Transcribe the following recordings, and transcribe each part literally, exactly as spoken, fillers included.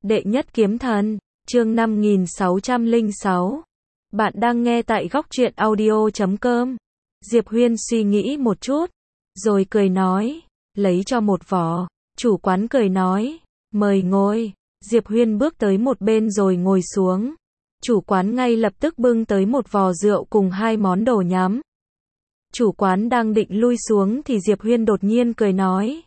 Đệ nhất kiếm thần, chương năm nghìn sáu trăm lẻ sáu. Bạn đang nghe tại góc truyện audio chấm com. Diệp Huyên suy nghĩ một chút, rồi cười nói, lấy cho một vò. Chủ quán cười nói, mời ngồi. Diệp Huyên bước tới một bên rồi ngồi xuống. Chủ quán ngay lập tức bưng tới một vò rượu cùng hai món đồ nhắm. Chủ quán đang định lui xuống thì Diệp Huyên đột nhiên cười nói,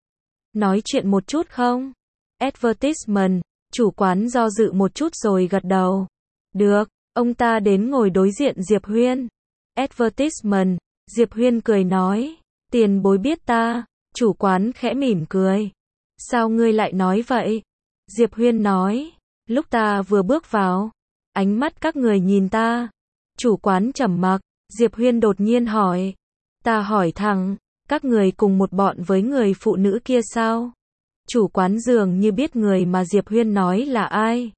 nói chuyện một chút không? Advertisement. Chủ quán do dự một chút rồi gật đầu. Được, ông ta đến ngồi đối diện Diệp Huyên. Advertisement. Diệp Huyên cười nói, tiền bối biết ta. Chủ quán khẽ mỉm cười. Sao ngươi lại nói vậy? Diệp Huyên nói, lúc ta vừa bước vào, ánh mắt các người nhìn ta. Chủ quán trầm mặc. Diệp Huyên đột nhiên hỏi, ta hỏi thẳng, các người cùng một bọn với người phụ nữ kia sao? Chủ quán dường như biết người mà Diệp Huyên nói là ai.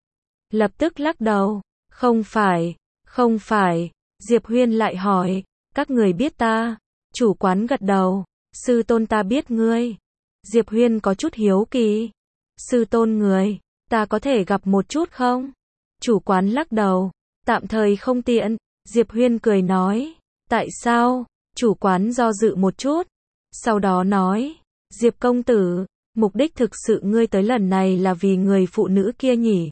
Lập tức lắc đầu, không phải, không phải. Diệp Huyên lại hỏi, các người biết ta? Chủ quán gật đầu, sư tôn ta biết ngươi. Diệp Huyên có chút hiếu kỳ. Sư tôn người, ta có thể gặp một chút không? Chủ quán lắc đầu, tạm thời không tiện. Diệp Huyên cười nói, tại sao? Chủ quán do dự một chút, sau đó nói, Diệp công tử, mục đích thực sự ngươi tới lần này là vì người phụ nữ kia nhỉ?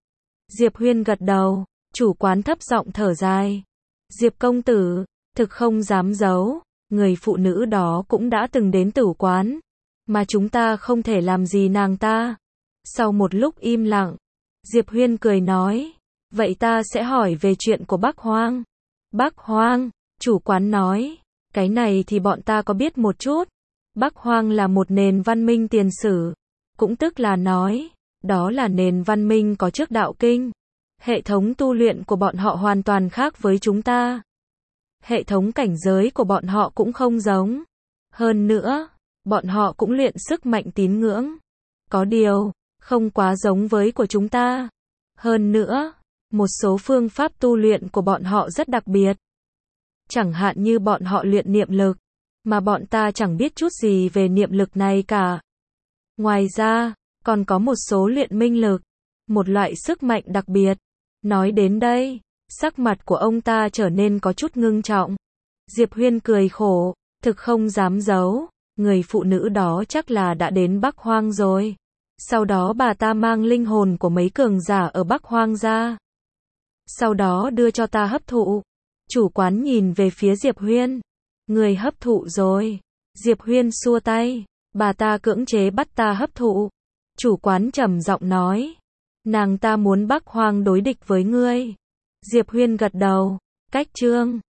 Diệp Huyên gật đầu. Chủ quán thấp giọng thở dài, Diệp công tử, thực không dám giấu, người phụ nữ đó cũng đã từng đến tử quán, mà chúng ta không thể làm gì nàng ta. Sau một lúc im lặng, Diệp Huyên cười nói, vậy ta sẽ hỏi về chuyện của Bắc Hoang. Bắc Hoang, chủ quán nói, cái này thì bọn ta có biết một chút. Bắc Hoang là một nền văn minh tiền sử, cũng tức là nói, đó là nền văn minh có trước đạo kinh. Hệ thống tu luyện của bọn họ hoàn toàn khác với chúng ta. Hệ thống cảnh giới của bọn họ cũng không giống. Hơn nữa, bọn họ cũng luyện sức mạnh tín ngưỡng. Có điều, không quá giống với của chúng ta. Hơn nữa, một số phương pháp tu luyện của bọn họ rất đặc biệt. Chẳng hạn như bọn họ luyện niệm lực, mà bọn ta chẳng biết chút gì về niệm lực này cả. Ngoài ra, còn có một số luyện minh lực, một loại sức mạnh đặc biệt. Nói đến đây, sắc mặt của ông ta trở nên có chút ngưng trọng. Diệp Huyên cười khổ, thực không dám giấu, người phụ nữ đó chắc là đã đến Bắc Hoang rồi. Sau đó bà ta mang linh hồn của mấy cường giả ở Bắc Hoang ra. Sau đó đưa cho ta hấp thụ. Chủ quán nhìn về phía Diệp Huyên. Người hấp thụ rồi. Diệp Huyên xua tay. Bà ta cưỡng chế bắt ta hấp thụ. Chủ quán trầm giọng nói. Nàng ta muốn Bắc Hoang đối địch với ngươi. Diệp Huyên gật đầu. Cách chương